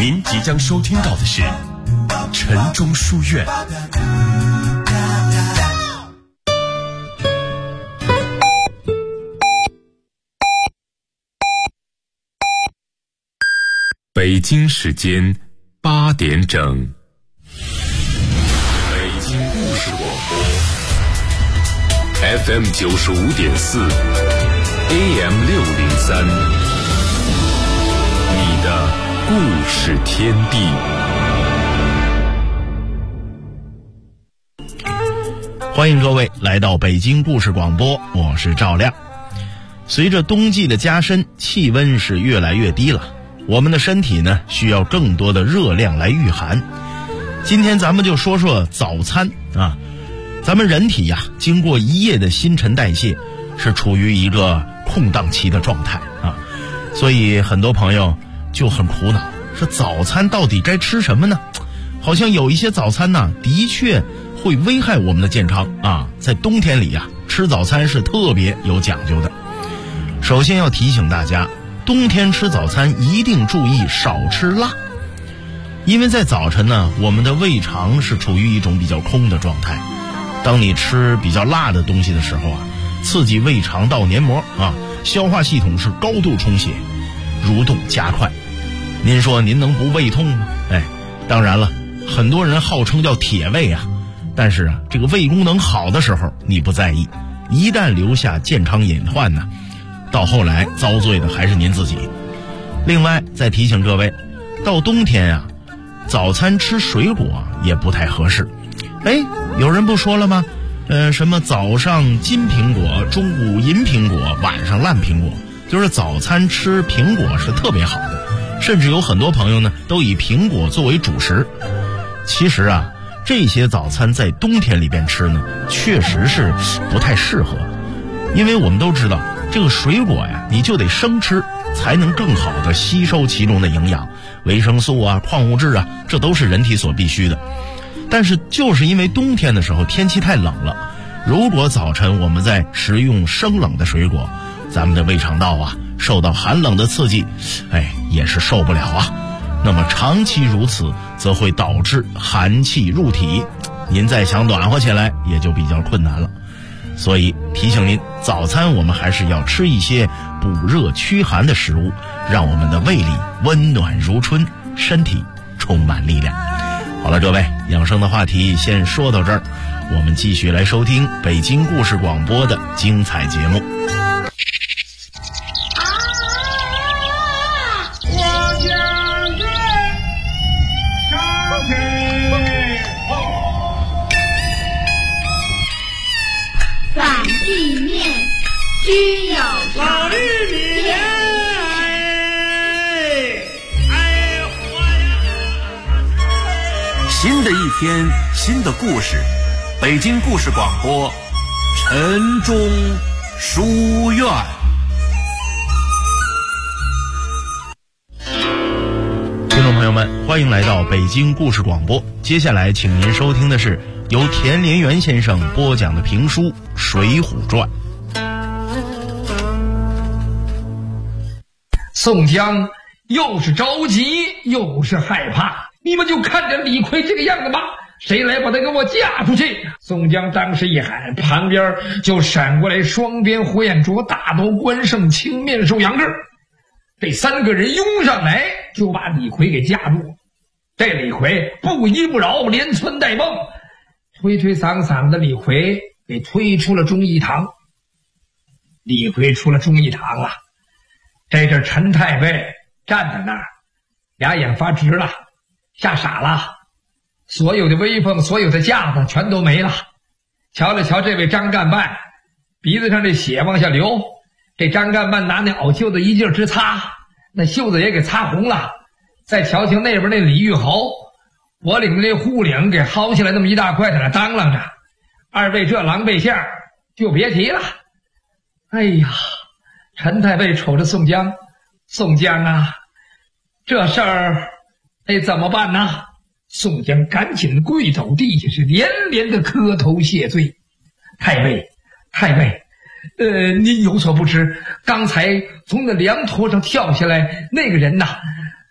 您即将收听到的是晨钟书院。北京时间8点整，北京故事广播 FM 95.4 AM 603，你的故事天地。 欢迎各位来到北京故事广播，我是赵亮。随着冬季的加深，气温是越来越低了，我们的身体呢需要更多的热量来御寒。今天咱们就说说早餐啊。咱们人体呀，经过一夜的新陈代谢，是处于一个空档期的状态啊，所以很多朋友就很苦恼，说早餐到底该吃什么呢？好像有一些早餐呢，的确会危害我们的健康啊。在冬天里呀，吃早餐是特别有讲究的。首先要提醒大家，冬天吃早餐一定注意少吃辣，因为在早晨呢，我们的胃肠是处于一种比较空的状态。当你吃比较辣的东西的时候啊，刺激胃肠道黏膜啊，消化系统是高度充血，蠕动加快。您说您能不胃痛吗？当然了，很多人号称叫铁胃啊，但是啊，这个胃功能好的时候你不在意，一旦留下健康隐患呢，到后来遭罪的还是您自己。另外再提醒各位，到冬天啊，早餐吃水果也不太合适。有人不说了吗？什么早上金苹果，中午银苹果，晚上烂苹果，就是早餐吃苹果是特别好的，甚至有很多朋友呢都以苹果作为主食。其实啊，这些早餐在冬天里边吃呢，确实是不太适合，因为我们都知道这个水果呀，你就得生吃，才能更好的吸收其中的营养，维生素啊、矿物质啊，这都是人体所必须的。但是就是因为冬天的时候天气太冷了，如果早晨我们在食用生冷的水果，咱们的胃肠道啊受到寒冷的刺激，也是受不了啊。那么长期如此，则会导致寒气入体，您再想暖和起来也就比较困难了。所以提醒您，早餐我们还是要吃一些补热驱寒的食物，让我们的胃里温暖如春，身体充满力量。好了，各位，养生的话题先说到这儿，我们继续来收听北京故事广播的精彩节目。 反地面须有老玉米莲， 新的一天，新的故事，北京故事广播，晨钟书院。 听众朋友们，欢迎来到北京故事广播。接下来请您收听的是由田连元先生播讲的评书《水浒传》。 宋江又是着急又是害怕，你们就看着李逵这个样子吧，谁来把他给我架出去？宋江当时一喊，旁边就闪过来双边火眼拙、大刀关胜、青面兽杨志，这三个人拥上来就把李逵给架住。这李逵不依不饶，连窜带蹦，推推搡搡的李逵给推出了忠义堂。李逵出了忠义堂啊，这阵陈太尉站在那儿，俩眼发直了，吓傻了，所有的威风，所有的架子全都没了。瞧了瞧这位张干办，鼻子上这血往下流，这张干办拿那袄袖子一劲直擦，那袖子也给擦红了。再瞧瞧那边那李玉侯，脖领那护领给薅下来那么一大块，在那当啷着。二位这狼狈相就别提了。哎呀，陈太尉瞅着宋江，宋江啊，这事儿得怎么办呢？宋江赶紧跪倒地下，是连连的磕头谢罪。太尉，您有所不知，刚才从那凉拖上跳下来那个人呐，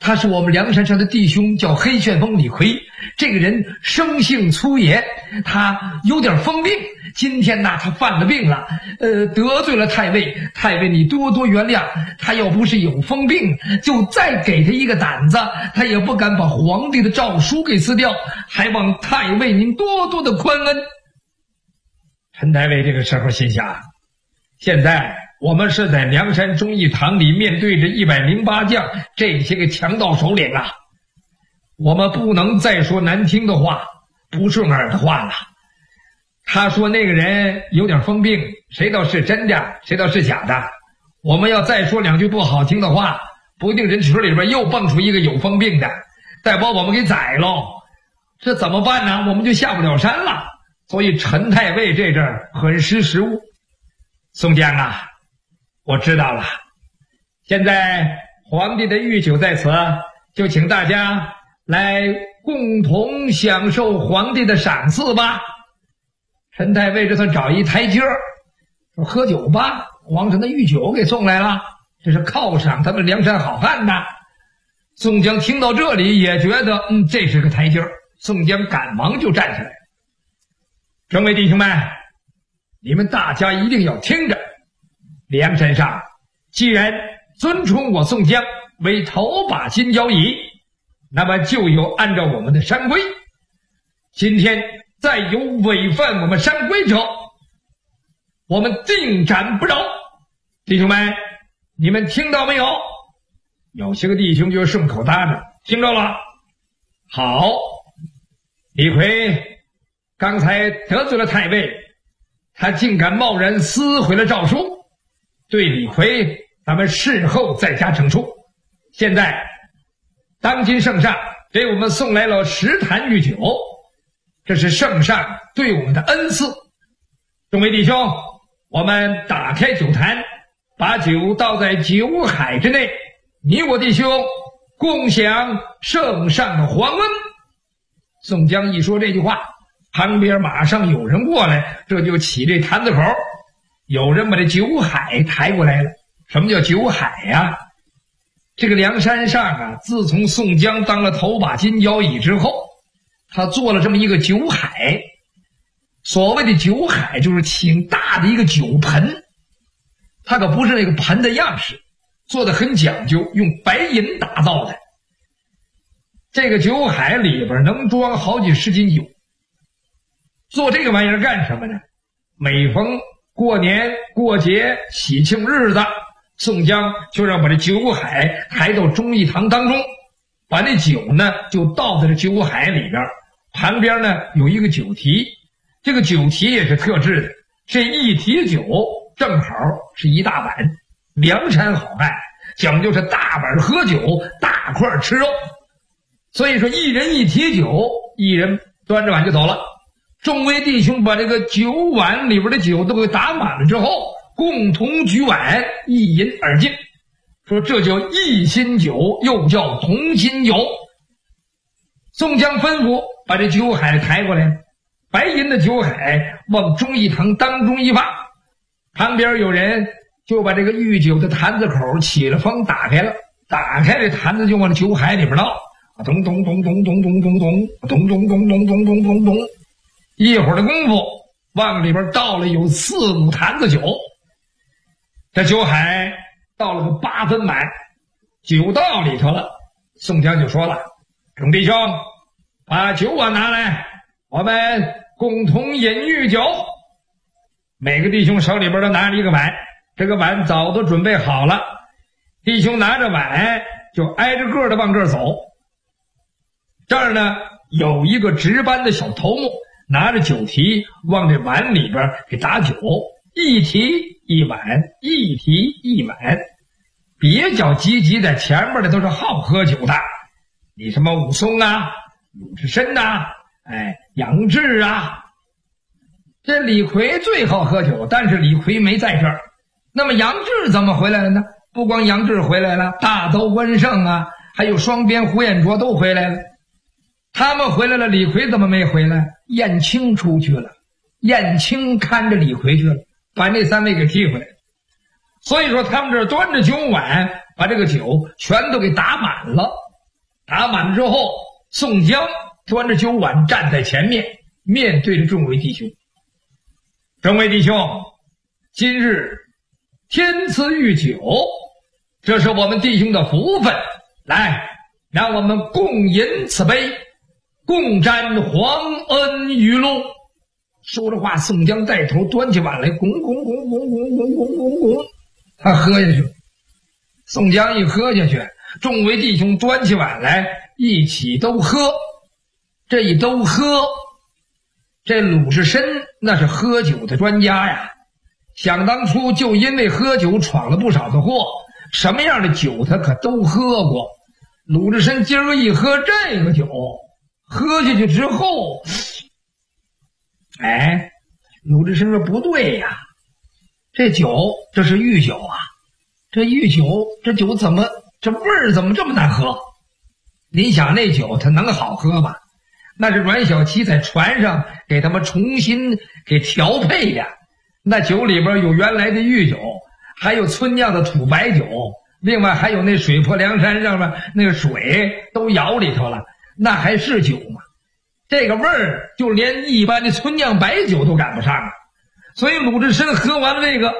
他是我们梁山上的弟兄，叫黑旋风李逵。这个人生性粗野，他有点疯病。今天呢，他犯了病了，得罪了太尉。太尉你多多原谅，他要不是有疯病，就再给他一个胆子，他也不敢把皇帝的诏书给撕掉，还望太尉您多多的宽恩。陈太尉这个时候心想，现在我们是在梁山忠义堂里面对着108将这些个强盗首领啊，我们不能再说难听的话，不顺耳的话了。他说那个人有点疯病，谁道是真的，谁道是假的？我们要再说两句不好听的话，不定人池里边又蹦出一个有疯病的，再把我们给宰喽。这怎么办呢？我们就下不了山了。所以陈太尉这阵儿很识时务。宋江啊，我知道了，现在皇帝的御酒在此，就请大家来共同享受皇帝的赏赐吧。陈太尉这算找一台阶儿，说喝酒吧，皇上的御酒给送来了，这是犒赏他们梁山好汉的。宋江听到这里也觉得这是个台阶儿，宋江赶忙就站起来。众位弟兄们，你们大家一定要听着，梁山上既然尊崇我宋江为头把金交椅，那么就有按照我们的山规，今天再有违反我们山规者，我们定斩不饶。弟兄们，你们听到没有？有些个弟兄就顺口答着，听着了。好，李逵刚才得罪了太尉，他竟敢贸然撕毁了诏书，对李逵咱们事后再加惩处。现在当今圣上给我们送来了10坛御酒，这是圣上对我们的恩赐。众位弟兄，我们打开酒坛，把酒倒在酒海之内，你我弟兄共享圣上的皇恩。宋江一说这句话，旁边马上有人过来，这就起这坛子口，有人把这酒海抬过来了。什么叫酒海呀？这个梁山上啊，自从宋江当了头把金交椅之后，他做了这么一个酒海。所谓的酒海就是挺大的一个酒盆，它可不是那个盆的样式，做的很讲究，用白银打造的。这个酒海里边能装好几十斤酒。做这个玩意儿干什么呢？每逢过年过节喜庆日子，宋江就让把这酒海抬到忠义堂当中，把那酒呢就倒在这酒海里边，旁边呢有一个酒题，这个酒题也是特制的，这一提酒正好是一大碗。梁山好汉讲究是大碗喝酒，大块吃肉，所以说一人一提酒，一人端着碗就走了。众位弟兄把这个酒碗里边的酒都给打满了之后，共同举碗一饮而尽，说这叫一心酒，又叫同心酒。宋江吩咐把这酒海抬过来，白银的酒海往忠义堂当中一放，旁边有人就把这个御酒的坛子口起了风打开了，打开这坛子就往酒海里边倒，咚咚咚咚咚咚咚咚咚咚咚咚咚咚咚咚，一会儿的功夫往里边倒了有4、5坛子酒。这酒海倒了个8分满，酒到里头了。宋江就说了，众弟兄把酒碗拿来，我们共同饮御酒。每个弟兄手里边都拿着一个碗，这个碗早都准备好了，弟兄拿着碗就挨着个的往这儿走。这儿呢有一个值班的小头目，拿着酒提往这碗里边给打酒，一提一碗，一提一碗。别叫积极的，前面的都是好喝酒的，你什么武松啊、鲁智深啊、杨志啊，这李逵最好喝酒，但是李逵没在这儿。那么杨志怎么回来了呢？不光杨志回来了，大刀关胜啊，还有双鞭胡彦卓都回来了。他们回来了，李逵怎么没回来？燕青出去了，燕青看着李逵去了，把那3位给踢回来。所以说他们这端着酒碗，把这个酒全都给打满了。 打满了之后，宋江端着酒碗站在前面，面对着众位弟兄。众位弟兄，今日天赐御酒，这是我们弟兄的福分，来，让我们共饮此杯，共沾皇恩雨露。说着话，宋江带头端起碗来，拱，他喝下去。宋江一喝下去，众位弟兄端起碗来，一起都喝。这一都喝，这鲁智深那是喝酒的专家呀。想当初就因为喝酒闯了不少的祸，什么样的酒他可都喝过。鲁智深今儿一喝这个酒，喝下去之后，鲁智深说不对呀，这酒这是御酒啊，这御酒这酒怎么这味儿怎么这么难喝？你想那酒它能好喝吗？那是阮小七在船上给他们重新给调配的。那酒里边有原来的御酒，还有村酿的土白酒，另外还有那水泊梁山上面那个水都舀里头了，那还是酒吗？这个味儿就连一般的村酿白酒都赶不上啊。所以鲁智深喝完了这个，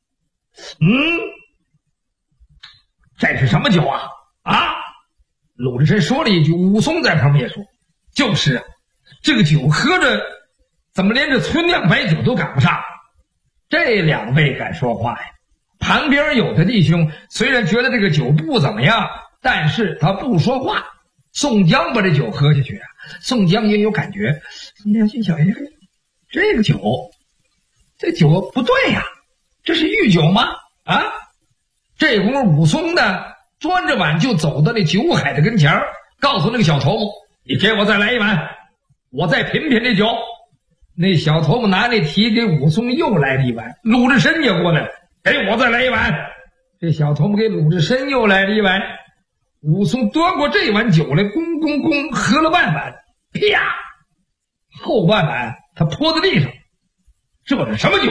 这是什么酒啊？鲁智深说了一句，武松在旁边说，就是啊，这个酒喝着怎么连这村酿白酒都赶不上？这两位敢说话呀。旁边有的弟兄虽然觉得这个酒不怎么样，但是他不说话。宋江把这酒喝下去啊，宋江也有感觉。宋江心想，这个酒，这酒不对呀，这是御酒吗？这功夫武松呢端着碗就走到那酒海的跟前，告诉那个小头目，你给我再来一碗，我再品品这酒。那小头目拿那提给武松又来了一碗，鲁智深也过来了，给我再来一碗。这小头目给鲁智深又来了一碗，武松端过这碗酒来，咣喝了半碗，啪，后半碗他泼在地上。这是什么酒？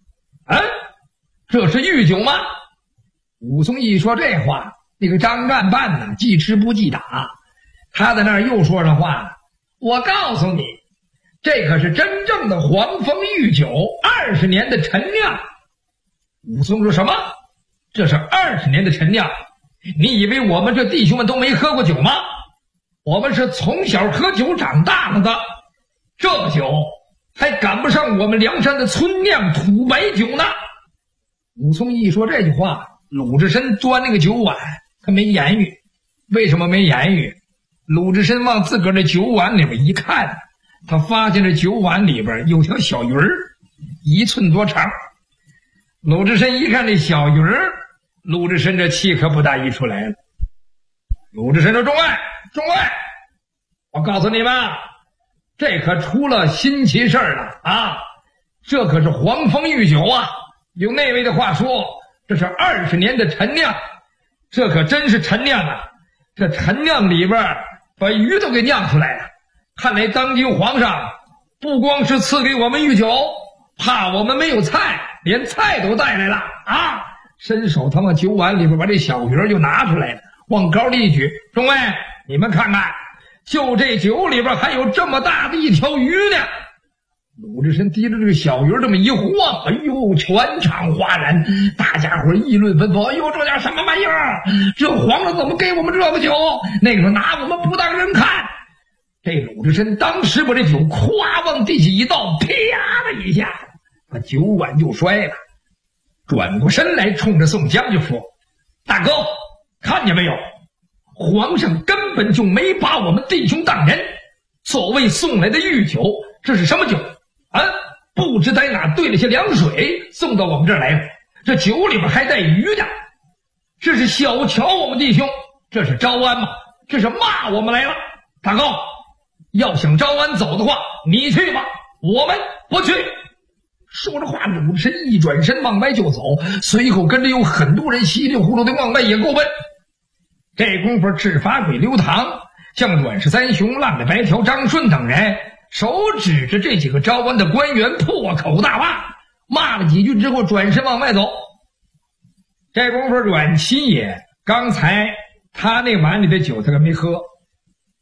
这是御酒吗？武松一说这话，那个张干办呢记吃不记打，他在那儿又说上话，我告诉你，这可是真正的黄蜂御酒，20年的陈酿。武松说什么？这是20年的陈酿？你以为我们这弟兄们都没喝过酒吗？我们是从小喝酒长大了的，这个酒还赶不上我们梁山的村酿土白酒呢。武松一说这句话，鲁智深端那个酒碗，他没言语。为什么没言语？鲁智深往自个儿的酒碗里边一看，他发现这酒碗里边有条小鱼儿，1寸多长。鲁智深一看这小鱼儿，鲁智深这气可不大一出来了。鲁智深说，众位，我告诉你们，这可出了新奇事儿了啊！这可是黄蜂御酒啊！用那位的话说，这是20年的陈酿，这可真是陈酿啊！这陈酿里边把鱼都给酿出来了。看来当今皇上不光是赐给我们御酒，怕我们没有菜，连菜都带来了啊！伸手他往酒碗里边把这小鱼就拿出来了，往高里一举，众位，你们看看，就这酒里边还有这么大的一条鱼呢。鲁智深提着这个小鱼这么一晃，哎呦，全场哗然，大家伙议论纷纷，哎呦，这叫什么玩意儿？这皇上怎么给我们这个酒？那个时候拿我们不当人看。这鲁智深当时把这酒咵往地下一倒，啪的一下把酒碗就摔了，转过身来冲着宋江就说，大哥，看见没有，皇上根本就没把我们弟兄当人，所谓送来的御酒，这是什么酒啊？不知在哪兑了些凉水送到我们这儿来了，这酒里边还带鱼的，这是小瞧我们弟兄，这是招安吗？这是骂我们来了。大哥，要想招安走的话，你去吧，我们不去。说着话，鲁智深一转身往外就走，随后跟着有很多人稀里糊涂的往外也够奔。这功夫，赤发鬼刘唐向阮氏三雄、浪里白条张顺等人手指着这几个招安的官员破口大骂了几句之后，转身往外走。这功夫，阮七爷刚才他那碗里的酒他可没喝，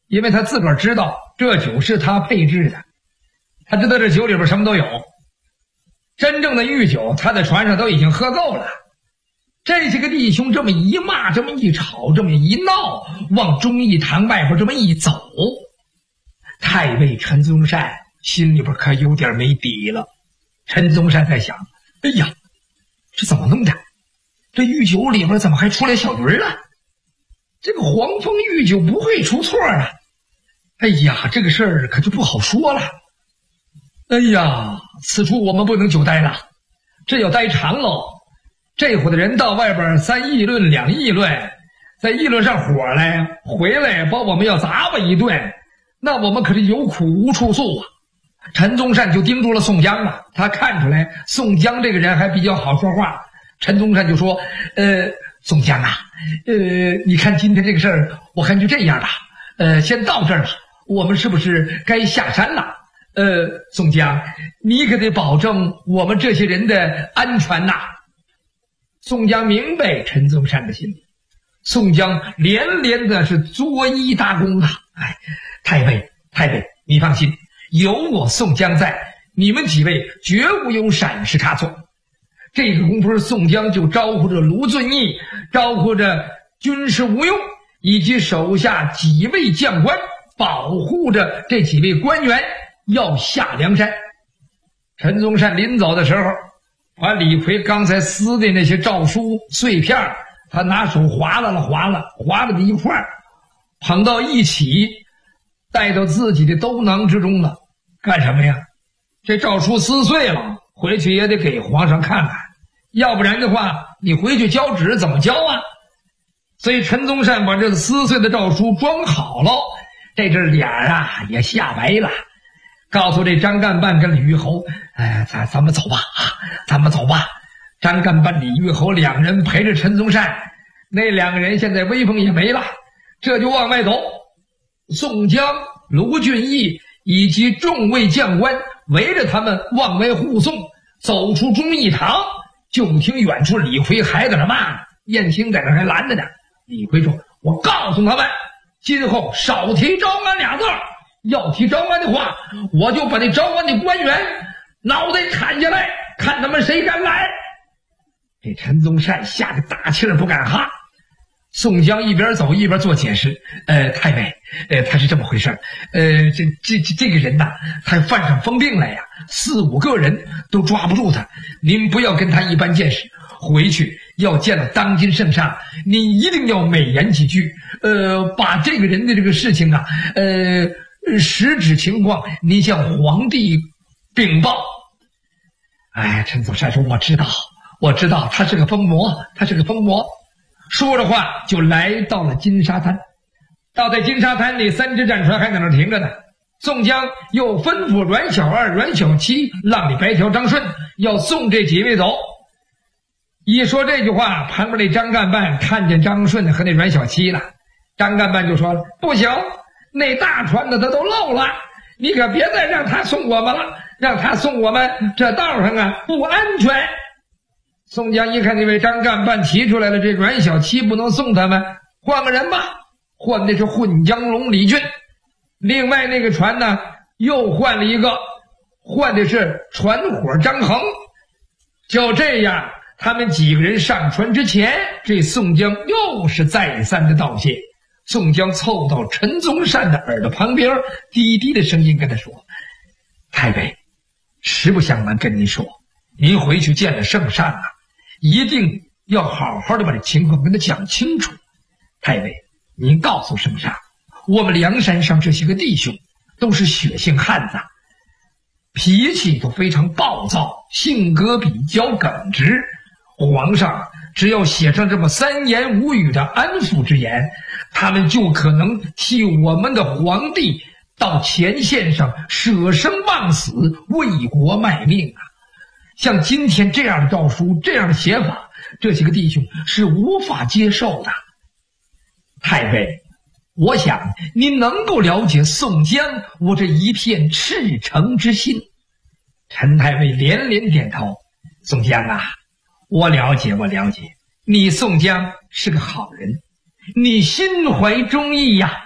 因为他自个儿知道这酒是他配制的，他知道这酒里边什么都有。真正的御酒他在船上都已经喝够了。这些个弟兄这么一骂，这么一吵，这么一闹，往忠义堂外边这么一走，太尉陈宗善心里边可有点没底了。陈宗善在想，哎呀，这怎么弄的？这御酒里边怎么还出来小鱼了？这个黄蜂御酒不会出错啊！哎呀，这个事儿可就不好说了。哎呀，此处我们不能久待了，这要待长喽。这伙的人到外边三议论两议论，再议论上火来，回来把我们要砸吧一顿，那我们可是有苦无处诉啊。陈宗善就盯住了宋江了，他看出来宋江这个人还比较好说话。陈宗善就说：宋江啊，你看今天这个事儿，我看就这样吧，先到这儿吧，我们是不是该下山了？宋江，你可得保证我们这些人的安全呐。宋江明白陈宗善的心理，宋江连连的是作揖搭躬啊！哎，太尉，你放心，有我宋江在，你们几位绝无有闪失差错。这个功夫，宋江就招呼着卢俊义，招呼着军师吴用以及手下几位将官，保护着这几位官员要下梁山。陈宗善临走的时候，把李逵刚才撕的那些诏书碎片，他拿手划了的一块，捧到一起，带到自己的兜囊之中了。干什么呀？这诏书撕碎了，回去也得给皇上看看，要不然的话，你回去交旨怎么交啊？所以陈宗善把这撕碎的诏书装好了，这阵脸啊也吓白了，告诉这张干办跟李玉侯，咱们走吧，咱们走吧。张干办、李玉侯两人陪着陈宗善，那两个人现在威风也没了，这就往外走。宋江、卢俊义以及众位将官围着他们往外护送，走出忠义堂，就听远处李逵还在那骂，燕青在那还拦着呢。李逵说：“我告诉他们，今后少提招安俩字，要提招安的话，我就把那招安的官员脑袋砍下来，看他们谁敢来。”这陈宗善吓得大气儿不敢哈。宋江一边走一边做解释：“太尉，他是这么回事，这个人呐，他犯上疯病来呀，4、5个人都抓不住他。您不要跟他一般见识，回去要见了当今圣上，你一定要美言几句，把这个人的这个事情啊，实质情况您向皇帝禀报。”哎，陈宗善说：“我知道，他是个疯魔，说着话就来到了金沙滩。到在金沙滩里，3只战船还在那儿停着呢。宋江又吩咐阮小二、阮小七、浪里白条张顺要送这几位走。一说这句话，旁边那张干办看见张顺和那阮小七了，张干办就说了：“不行，那大船的他都漏了，你可别再让他送我们了，让他送我们这道上啊不安全。”宋江一看那位张干办提出来了，这阮小七不能送他们，换个人吧，换的是混江龙李俊。另外那个船呢又换了一个，换的是船伙张衡。就这样，他们几个人上船之前，这宋江又是再三的道谢。宋江凑到陈宗善的耳朵旁边，低低的声音跟他说：“太尉，实不相瞒跟您说，您回去见了圣上啊，一定要好好的把这情况跟他讲清楚。太尉，您告诉圣上，我们梁山上这些个弟兄都是血性汉子，脾气都非常暴躁，性格比较耿直。皇上只要写上这么3言5语的安抚之言，他们就可能替我们的皇帝到前线上舍生忘死，为国卖命啊！像今天这样的诏书，这样的写法，这些个弟兄是无法接受的。太尉，我想您能够了解宋江我这一片赤诚之心。”陈太尉连连点头：“宋江啊，我了解，你宋江是个好人，你心怀忠义呀，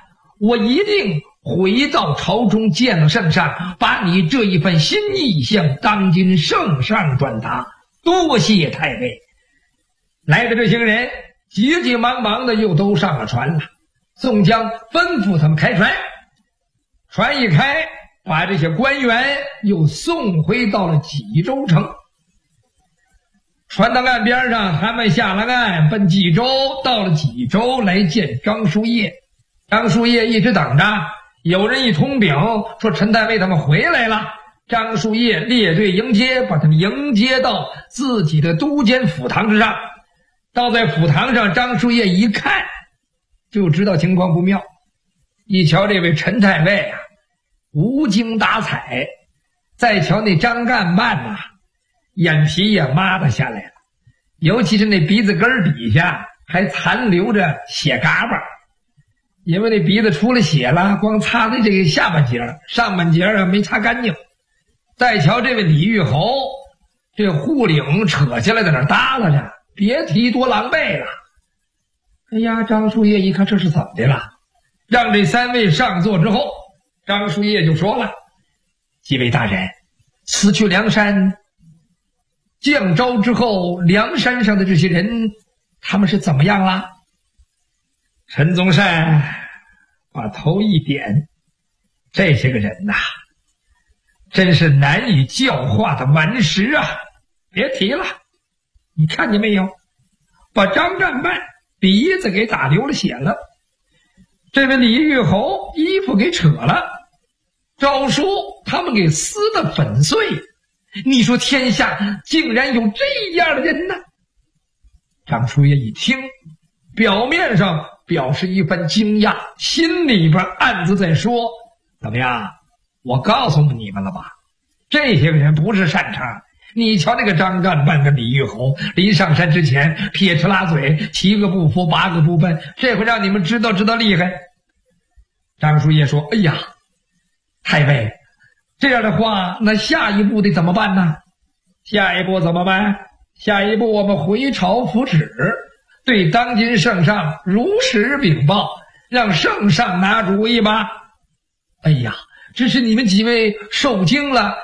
我一定回到朝中见了圣上，把你这一份心意向当今圣上转达。多谢太尉。来的这些个人急急忙忙的又都上了船了。宋江吩咐他们开船，船一开，把这些官员又送回到了济州城。船到岸边上，他们下了岸，奔济州。到了济州来见张叔夜。张叔夜一直等着，有人一通禀说陈太尉他们回来了。张叔夜列队迎接，把他们迎接到自己的都监府堂之上。到在府堂上，张叔夜一看就知道情况不妙。一瞧这位陈太尉啊，无精打采；再瞧那张干办啊，眼皮也抹得下来了，尤其是那鼻子根底下还残留着血嘎巴，因为那鼻子出了血了，光擦的这个下半截，上半截啊没擦干净。再瞧这位李玉侯，这护领扯下来在那耷拉着，别提多狼狈了。哎呀，张叔夜一看这是怎么的了，让这三位上座之后，张叔夜就说了：几位大人，此去梁山降招之后，梁山上的这些人他们是怎么样了？陈宗善把头一点，这些个人呐，真是难以教化的顽石啊！别提了，你看见没有，把张干办鼻子给打流了血了，这位李玉侯衣服给扯了，诏书他们给撕得粉碎。你说天下竟然有这样的人呢？张叔夜一听，表面上表示一番惊讶，心里边暗自在说：怎么样，我告诉你们了吧，这些个人不是善茬。你瞧那个张干办跟李玉侯临上山之前撇吃拉嘴，7个不服8个不奔，这回让你们知道厉害。张叔夜说：哎呀，太尉，这样的话那下一步得怎么办呢？下一步怎么办？下一步我们回朝复旨，对当今圣上如实禀报，让圣上拿主意吧。哎呀，只是你们几位受惊了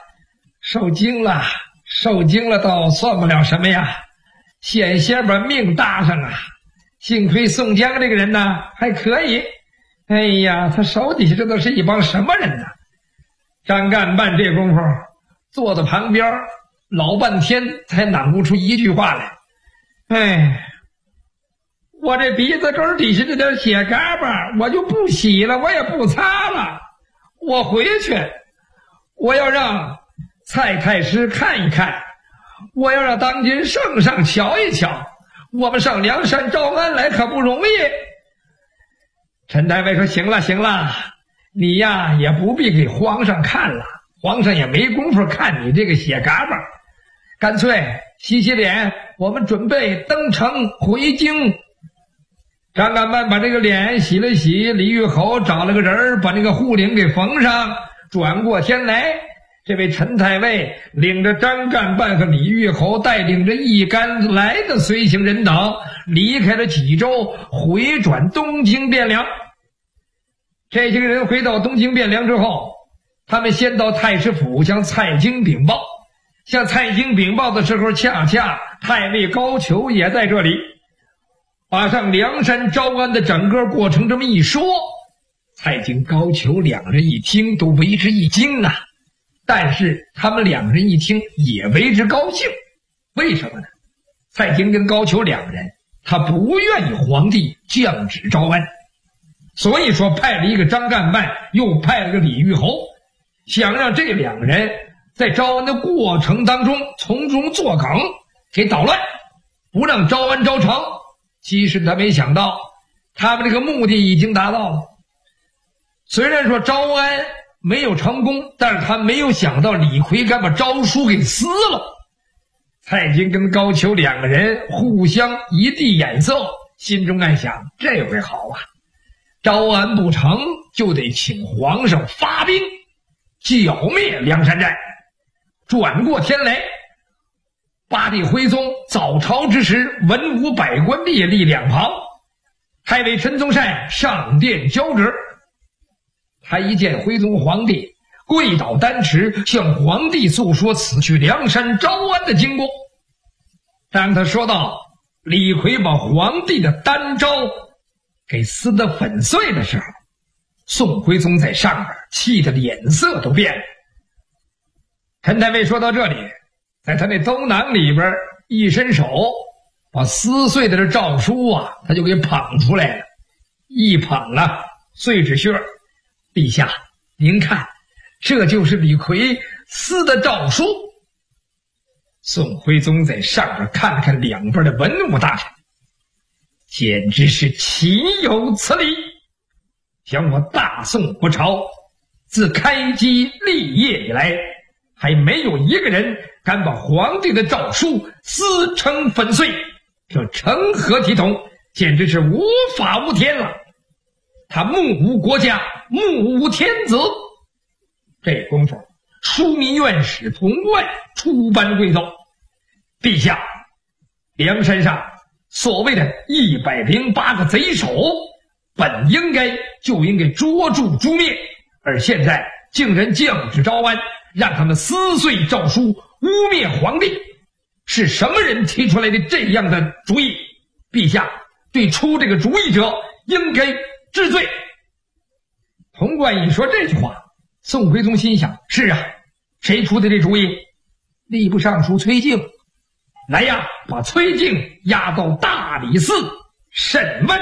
倒算不了什么呀，险些把命搭上啊。幸亏宋江这个人呢还可以。哎呀，他手底下这都是一帮什么人呢？张干办这功夫坐在旁边老半天才攮不出一句话来。哎，我这鼻子根底下这点血嘎巴我就不洗了，我也不擦了，我回去我要让蔡太师看一看，我要让当今圣上瞧一瞧，我们上梁山招安来可不容易。陈太尉说：行了，你呀也不必给皇上看了，皇上也没工夫看你这个血嘎巴，干脆洗洗脸，我们准备登城回京。张干办把这个脸洗了洗，李玉侯找了个人把那个护领给缝上，转过天来，这位陈太尉领着张干办和李玉侯，带领着一干来的随行人等，离开了济州，回转东京汴梁。这些个人回到东京汴梁之后，他们先到太师府向蔡京禀报。向蔡京禀报的时候，恰恰太尉高俅也在这里，把上梁山招安的整个过程这么一说，蔡京高俅两人一听都为之一惊啊。但是他们两人一听也为之高兴，为什么呢？蔡京跟高俅两人他不愿意皇帝降旨招安，所以说派了一个张干办，又派了个李玉侯，想让这两人在招安的过程当中从中作梗，给捣乱，不让招安招成。其实他没想到，他们这个目的已经达到了。虽然说招安没有成功，但是他没有想到李逵敢把诏书给撕了。蔡京跟高俅两个人互相一递眼色，心中暗想：这回好啊，招安不成就得请皇上发兵剿灭梁山寨。转过天来，八地徽宗早朝之时，文武百官列立两旁，太尉陈宗善上殿交旨， 他一见徽宗皇帝，跪倒丹池，向皇帝诉说此去梁山招安的经过。当他说到李逵把皇帝的丹诏给撕得粉碎的时候，宋徽宗在上边气得脸色都变了。陈太尉说到这里，在他那兜囊里边一伸手，把撕碎的这诏书啊，他就给捧出来了。一捧啊，碎纸屑。陛下，您看，这就是李逵撕的诏书。宋徽宗在上边看了看两边的文武大臣，简直是岂有此理！想我大宋国朝自开基立业以来，还没有一个人敢把皇帝的诏书撕成粉碎，这成何体统，简直是无法无天了。他目无国家，目无天子。这功夫，枢密院使童贯出班跪奏：陛下，梁山上所谓的108个贼首，本应该捉住诛灭，而现在竟然降旨招安，让他们撕碎诏书，污蔑皇帝。是什么人提出来的这样的主意？陛下对出这个主意者应该治罪。童贯一说这句话，宋徽宗心想：是啊，谁出的这主意？吏部尚书崔敬。来呀，把崔敬押到大理寺审问。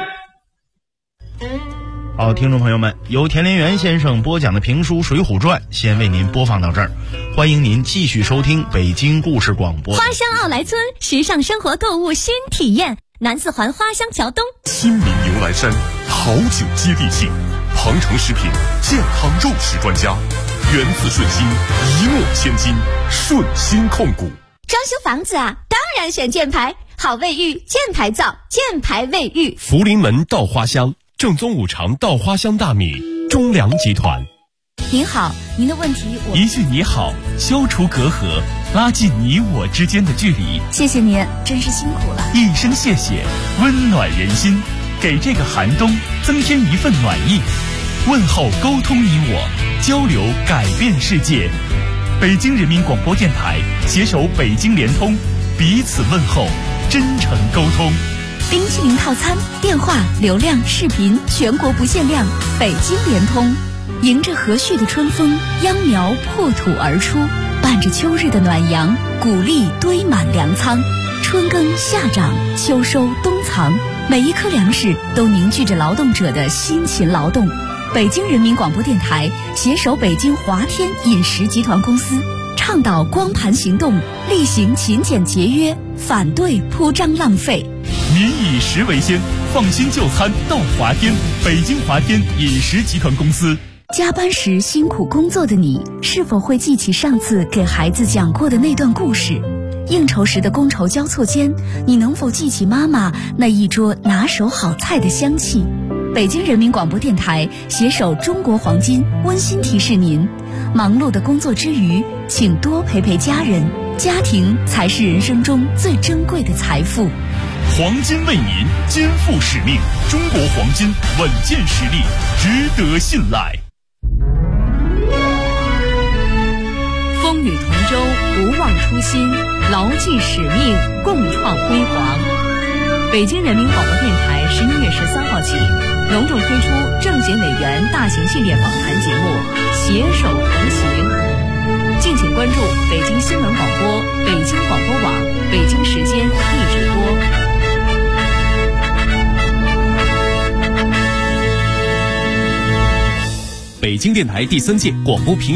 好，听众朋友们，由田连元先生播讲的评书《水浒传》先为您播放到这儿，欢迎您继续收听北京故事广播。 花乡奥莱村时尚生活购物新体验，南四环花乡桥东， 亲民牛栏山，好酒接地气，庞城食品健康肉食专家，源自顺心，一诺千金，顺心控股。 装修房子啊，当然选箭牌，好卫浴，箭牌造，箭牌卫浴。 福临门稻花香，正宗五常稻花香大米，中粮集团。 您好，您的问题一句你好，消除隔阂，拉近你我之间的距离。 谢谢您，真是辛苦了。 一声谢谢，温暖人心，给这个寒冬增添一份暖意。问候沟通你我，交流改变世界。北京人民广播电台携手北京联通，彼此问候，真诚沟通。 冰淇淋套餐，电话、流量、视频全国不限量。北京联通，迎着和煦的春风，秧苗破土而出，伴着秋日的暖阳，谷粒堆满粮仓。春耕夏长，秋收冬藏，每一颗粮食都凝聚着劳动者的辛勤劳动。北京人民广播电台携手北京华天饮食集团公司，倡导光盘行动，厉行勤俭节约，反对铺张浪费。 民以食为先，放心就餐到华天。北京华天饮食集团公司。 加班时辛苦工作的你，是否会记起上次给孩子讲过的那段故事？应酬时的觥筹交错间，你能否记起妈妈那一桌拿手好菜的香气？北京人民广播电台携手中国黄金温馨提示您，忙碌的工作之余，请多陪陪家人，家庭才是人生中最珍贵的财富。 黄金为您肩负使命，中国黄金稳健实力，值得信赖。 风雨同舟，不忘初心，牢记使命，共创辉煌。北京人民广播电台11月13号起，隆重推出政协委员大型系列访谈节目《携手同行》，敬请关注北京新闻广播、北京广播网、北京时间一直播。 北京电台第3届广播评